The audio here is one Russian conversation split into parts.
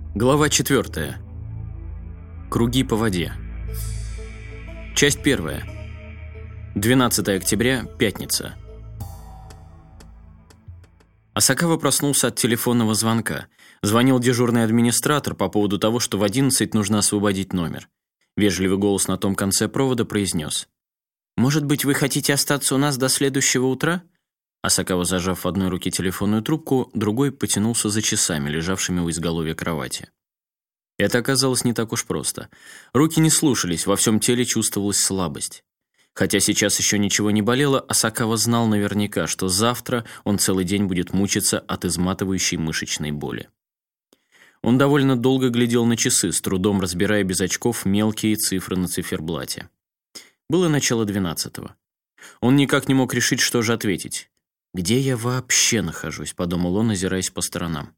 Глава 4. Круги по воде. Часть 1. 12 октября, пятница. Асакава проснулся от телефонного звонка. Звонил дежурный администратор по поводу того, что в 11 нужно освободить номер. Вежливый голос на том конце провода произнес: «Может быть, вы хотите остаться у нас до следующего утра?» Асакава, зажав в одной руке телефонную трубку, другой потянулся за часами, лежавшими у изголовья кровати. Это оказалось не так уж просто. Руки не слушались, во всем теле чувствовалась слабость. Хотя сейчас еще ничего не болело, Асакава знал наверняка, что завтра он целый день будет мучиться от изматывающей мышечной боли. Он довольно долго глядел на часы, с трудом разбирая без очков мелкие цифры на циферблате. Было начало 12-го. Он никак не мог решить, что же ответить. «Где я вообще нахожусь?» – подумал он, озираясь по сторонам.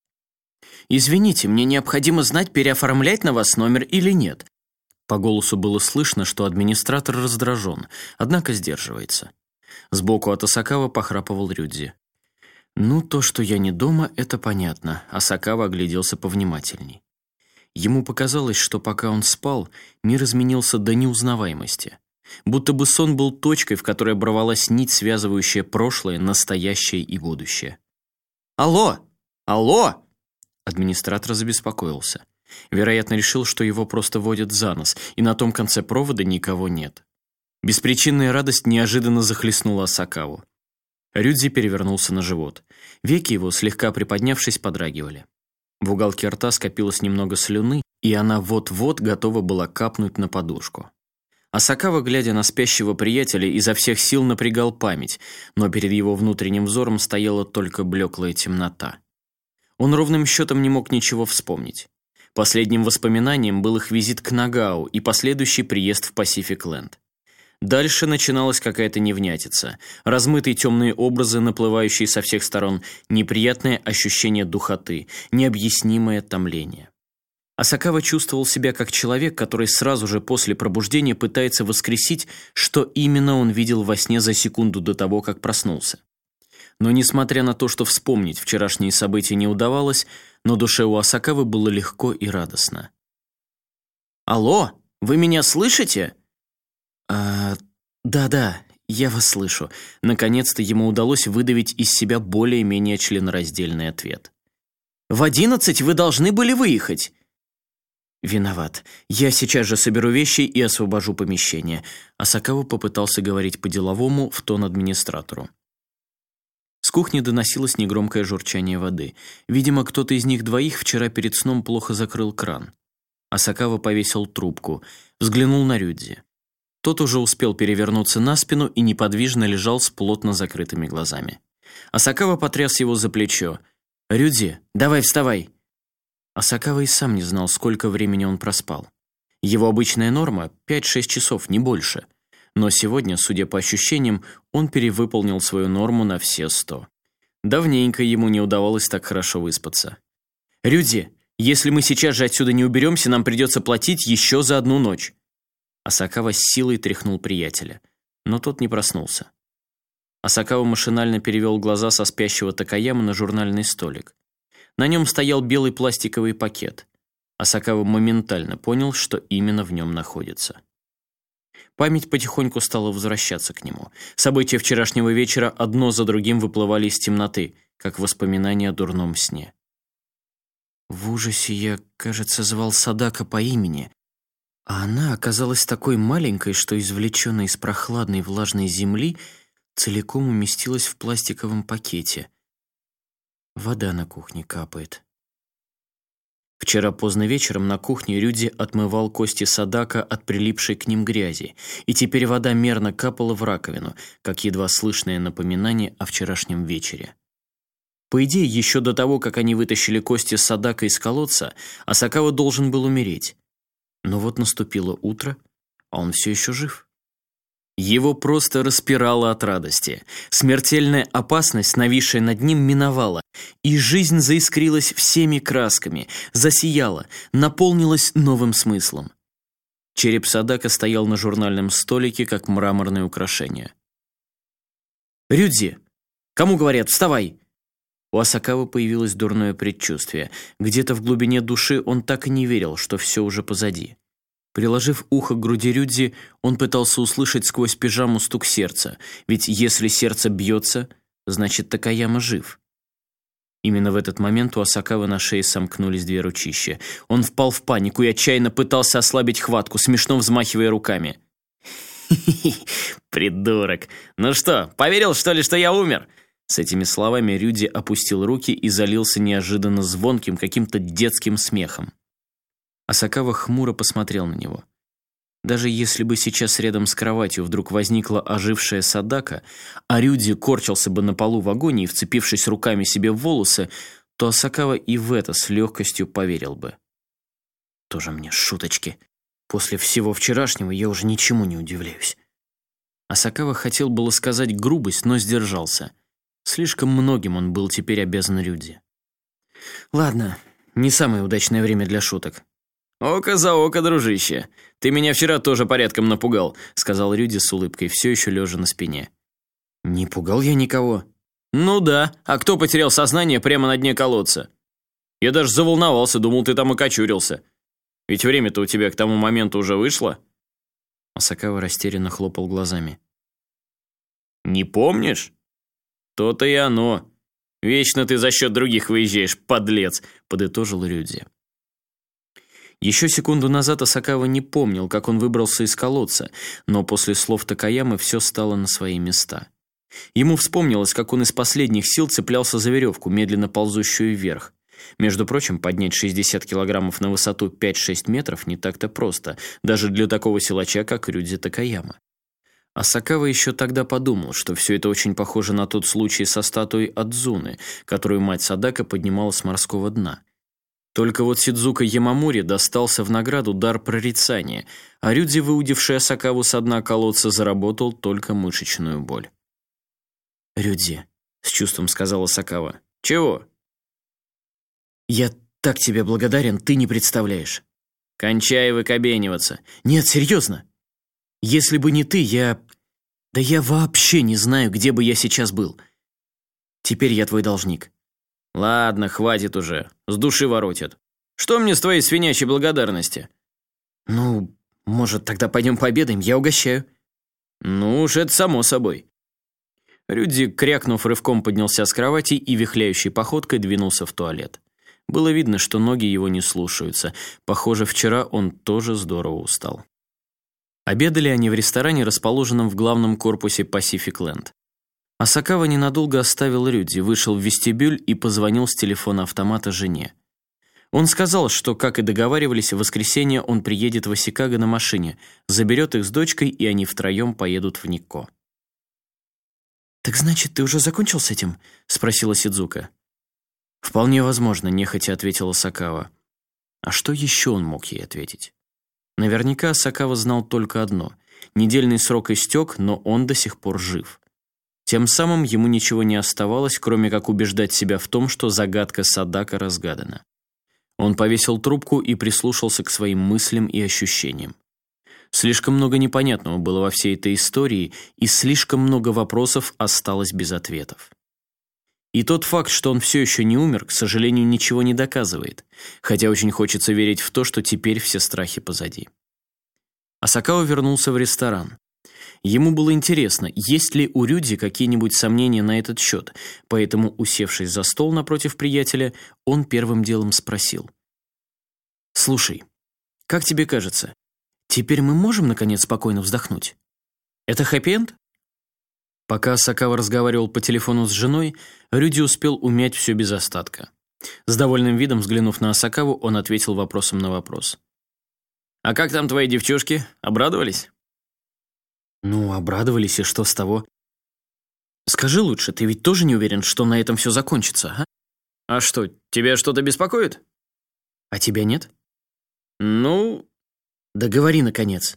«Извините, мне необходимо знать, переоформлять на вас номер или нет». По голосу было слышно, что администратор раздражен, однако сдерживается. Сбоку от Асакава похрапывал Рюдзи. «Ну, то, что я не дома, это понятно», – Асакава огляделся повнимательней. Ему показалось, что пока он спал, мир изменился до неузнаваемости. Будто бы сон был точкой, в которой оборвалась нить, связывающая прошлое, настоящее и будущее. «Алло! Алло!» Администратор забеспокоился. Вероятно, решил, что его просто водят за нос, и на том конце провода никого нет. Беспричинная радость неожиданно захлестнула Асакаву. Рюдзи перевернулся на живот. Веки его, слегка приподнявшись, подрагивали. В уголке рта скопилось немного слюны, и она вот-вот готова была капнуть на подушку. Асакава, глядя на спящего приятеля, изо всех сил напрягал память, но перед его внутренним взором стояла только блеклая темнота. Он ровным счетом не мог ничего вспомнить. Последним воспоминанием был их визит к Нагау и последующий приезд в Пасифик-Ленд. Дальше начиналась какая-то невнятица, размытые темные образы, наплывающие со всех сторон, неприятное ощущение духоты, необъяснимое томление. Асакава чувствовал себя как человек, который сразу же после пробуждения пытается воскресить, что именно он видел во сне за секунду до того, как проснулся. Но несмотря на то, что вспомнить вчерашние события не удавалось, на душе у Асакавы было легко и радостно. «Алло, вы меня слышите?» «Да, я вас слышу». Наконец-то ему удалось выдавить из себя более-менее членораздельный ответ. «В 11 вы должны были выехать». «Виноват. Я сейчас же соберу вещи и освобожу помещение». Асакава попытался говорить по-деловому в тон администратору. С кухни доносилось негромкое журчание воды. Видимо, кто-то из них двоих вчера перед сном плохо закрыл кран. Асакава повесил трубку, взглянул на Рюдзи. Тот уже успел перевернуться на спину и неподвижно лежал с плотно закрытыми глазами. Асакава потряс его за плечо. «Рюдзи, давай вставай!» Асакава и сам не знал, сколько времени он проспал. Его обычная норма – 5-6 часов, не больше. Но сегодня, судя по ощущениям, он перевыполнил свою норму на все 100. Давненько ему не удавалось так хорошо выспаться. «Рюдзи, если мы сейчас же отсюда не уберемся, нам придется платить еще за одну ночь». Асакава с силой тряхнул приятеля, но тот не проснулся. Асакава машинально перевел глаза со спящего Такаяма на журнальный столик. На нем стоял белый пластиковый пакет. Асакава моментально понял, что именно в нем находится. Память потихоньку стала возвращаться к нему. События вчерашнего вечера одно за другим выплывали из темноты, как воспоминания о дурном сне. В ужасе я, кажется, звал Садака по имени, а она оказалась такой маленькой, что извлеченная из прохладной влажной земли целиком уместилась в пластиковом пакете. Вода на кухне капает. Вчера поздно вечером на кухне Рюдзи отмывал кости Садака от прилипшей к ним грязи, и теперь вода мерно капала в раковину, как едва слышное напоминание о вчерашнем вечере. По идее, еще до того, как они вытащили кости Садака из колодца, Асакава должен был умереть. Но вот наступило утро, а он все еще жив. Его просто распирало от радости. Смертельная опасность, нависшая над ним, миновала, и жизнь заискрилась всеми красками, засияла, наполнилась новым смыслом. Череп Садака стоял на журнальном столике, как мраморное украшение. «Рюдзи! Кому говорят, вставай!» У Асакавы появилось дурное предчувствие. Где-то в глубине души он так и не верил, что все уже позади. Приложив ухо к груди Рюдзи, он пытался услышать сквозь пижаму стук сердца, ведь если сердце бьется, значит Такаяма жив. Именно в этот момент у Асакавы на шее сомкнулись две ручища. Он впал в панику и отчаянно пытался ослабить хватку, смешно взмахивая руками. «Хи-хи, придурок! Ну что, поверил, что ли, что я умер?» С этими словами Рюдзи опустил руки и залился неожиданно звонким, каким-то детским смехом. Асакава хмуро посмотрел на него. Даже если бы сейчас рядом с кроватью вдруг возникла ожившая Садака, а Рюдзи корчился бы на полу в агонии, вцепившись руками себе в волосы, то Асакава и в это с легкостью поверил бы. Тоже мне шуточки. После всего вчерашнего я уже ничему не удивляюсь. Асакава хотел было сказать грубость, но сдержался. Слишком многим он был теперь обязан Рюдзи. Ладно, не самое удачное время для шуток. «Око за око, дружище. Ты меня вчера тоже порядком напугал», — сказал Рюдзи с улыбкой, все еще лежа на спине. «Не пугал я никого». «Ну да, а кто потерял сознание прямо на дне колодца? Я даже заволновался, думал, ты там окочурился. Ведь время-то у тебя к тому моменту уже вышло». Асакава растерянно хлопал глазами. «Не помнишь? То-то и оно. Вечно ты за счет других выезжаешь, подлец», — подытожил Рюдзи. Еще секунду назад Асакава не помнил, как он выбрался из колодца, но после слов Такаямы все стало на свои места. Ему вспомнилось, как он из последних сил цеплялся за веревку, медленно ползущую вверх. Между прочим, поднять 60 килограммов на высоту 5-6 метров не так-то просто, даже для такого силача, как Рюдзи Такаяма. Асакава еще тогда подумал, что все это очень похоже на тот случай со статуей Адзуны, которую мать Садака поднимала с морского дна. Только вот Сидзука Ямамури достался в награду дар прорицания, а Рюдзи, выудивший Асакаву со дна колодца, заработал только мышечную боль. «Рюдзи», — с чувством сказала Асакава. «Чего?» «Я так тебе благодарен, ты не представляешь». «Кончай выкобениваться». «Нет, серьезно. Если бы не ты, Да я вообще не знаю, где бы я сейчас был. Теперь я твой должник». «Ладно, хватит уже. С души воротит. Что мне с твоей свинячьей благодарности?» «Ну, может, тогда пойдем пообедаем, я угощаю». «Ну уж это само собой». Рюдзи, крякнув, рывком поднялся с кровати и вихляющей походкой двинулся в туалет. Было видно, что ноги его не слушаются. Похоже, вчера он тоже здорово устал. Обедали они в ресторане, расположенном в главном корпусе Pacific Land. Асакава ненадолго оставил Рюдзи, вышел в вестибюль и позвонил с телефона автомата жене. Он сказал, что, как и договаривались, в воскресенье он приедет в Осикаго на машине, заберет их с дочкой, и они втроем поедут в Никко. «Так значит, ты уже закончил с этим?» — спросила Сидзука. «Вполне возможно», — нехотя ответила Асакава. А что еще он мог ей ответить? Наверняка Асакава знал только одно. Недельный срок истек, но он до сих пор жив. Тем самым ему ничего не оставалось, кроме как убеждать себя в том, что загадка Садака разгадана. Он повесил трубку и прислушался к своим мыслям и ощущениям. Слишком много непонятного было во всей этой истории, и слишком много вопросов осталось без ответов. И тот факт, что он все еще не умер, к сожалению, ничего не доказывает, хотя очень хочется верить в то, что теперь все страхи позади. Асакава вернулся в ресторан. Ему было интересно, есть ли у Рюдзи какие-нибудь сомнения на этот счет, поэтому, усевшись за стол напротив приятеля, он первым делом спросил. «Слушай, как тебе кажется, теперь мы можем, наконец, спокойно вздохнуть? Это хэппи-энд?» Пока Асакава разговаривал по телефону с женой, Рюдзи успел умять все без остатка. С довольным видом взглянув на Асакаву, он ответил вопросом на вопрос. «А как там твои девчушки? Обрадовались?» «Ну, обрадовались, и что с того? Скажи лучше, ты ведь тоже не уверен, что на этом все закончится, а?» «А что, тебя что-то беспокоит?» «А тебя нет?» «Ну...» «Да говори, наконец».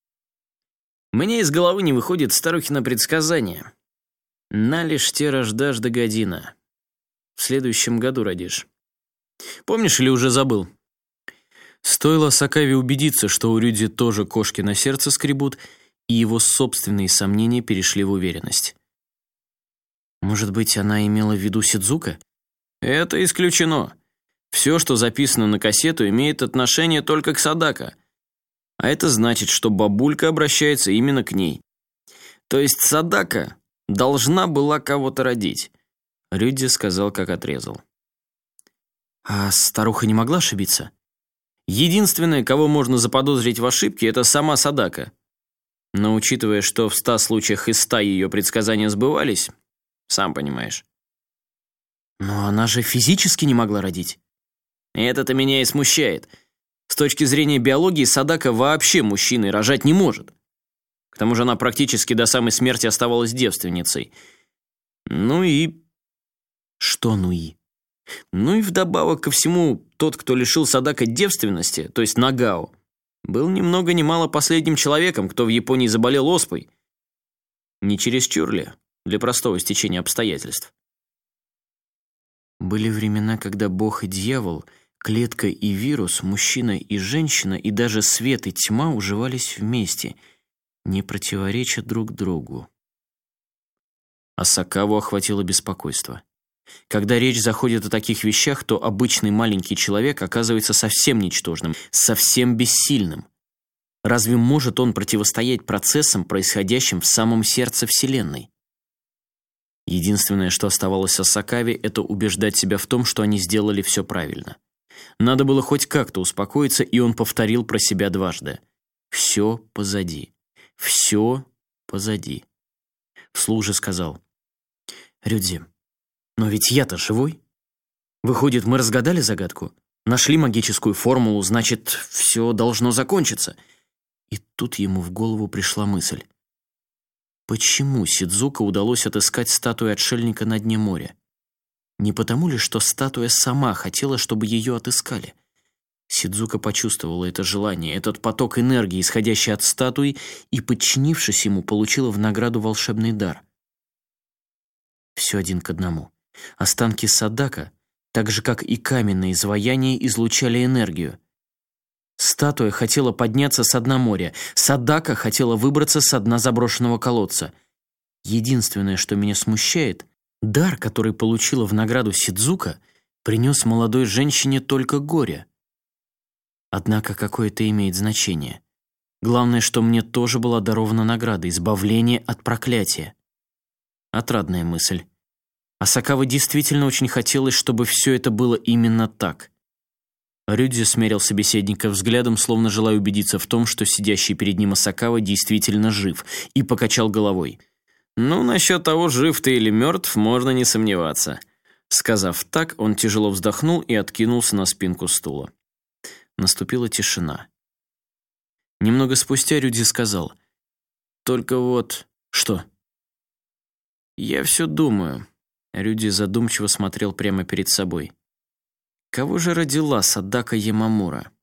«Мне из головы не выходит старухино предсказание. Налишь те рождашь до година. В следующем году родишь. Помнишь или уже забыл?» Стоило Асакаве убедиться, что у Рюдзи тоже кошки на сердце скребут, и его собственные сомнения перешли в уверенность. «Может быть, она имела в виду Сидзука?» Это исключено. Все, что записано на кассету, имеет отношение только к Садако. А это значит, что бабулька обращается именно к ней. То есть Садако должна была кого-то родить. Рюдзи сказал, как отрезал. А старуха не могла ошибиться? Единственное, кого можно заподозрить в ошибке, это сама Садако. Но учитывая, что в 100 случаях из 100 ее предсказания сбывались, сам понимаешь. Но она же физически не могла родить. Это-то меня и смущает. С точки зрения биологии Садако вообще мужчиной рожать не может. К тому же она практически до самой смерти оставалась девственницей. Ну и... Что ну и? Ну и вдобавок ко всему, тот, кто лишил Садако девственности, то есть Нагао, был ни много ни мало последним человеком, кто в Японии заболел оспой. Не чересчур ли для простого стечения обстоятельств? Были времена, когда Бог и дьявол, клетка и вирус, мужчина и женщина и даже свет и тьма уживались вместе, не противореча друг другу. Асакаву охватило беспокойство. Когда речь заходит о таких вещах, то обычный маленький человек оказывается совсем ничтожным, совсем бессильным. Разве может он противостоять процессам, происходящим в самом сердце Вселенной? Единственное, что оставалось Асакаве, это убеждать себя в том, что они сделали все правильно. Надо было хоть как-то успокоиться, и он повторил про себя дважды. «Все позади. Все позади». Вслух же сказал. «Рюдзи, но ведь я-то живой. Выходит, мы разгадали загадку? Нашли магическую формулу, значит, все должно закончиться». И тут ему в голову пришла мысль. Почему Сидзука удалось отыскать статую отшельника на дне моря? Не потому ли, что статуя сама хотела, чтобы ее отыскали? Сидзука почувствовала это желание, этот поток энергии, исходящий от статуи, и, подчинившись ему, получила в награду волшебный дар. Все один к одному. Останки Садако, так же, как и каменные изваяния, излучали энергию. Статуя хотела подняться с дна моря, Садако хотела выбраться с дна заброшенного колодца. Единственное, что меня смущает, дар, который получила в награду Сидзука, принес молодой женщине только горе. Однако какое это имеет значение? Главное, что мне тоже была дарована награда — избавление от проклятия. Отрадная мысль. Асакава действительно очень хотелось, чтобы все это было именно так. Рюдзи смерил собеседника взглядом, словно желая убедиться в том, что сидящий перед ним Асакава действительно жив, и покачал головой. «Ну, насчет того, жив ты или мертв, можно не сомневаться». Сказав так, он тяжело вздохнул и откинулся на спинку стула. Наступила тишина. Немного спустя Рюдзи сказал. «Только вот...» «Что?» «Я все думаю». Рюдзи задумчиво смотрел прямо перед собой. Кого же родила Садако Ямамура?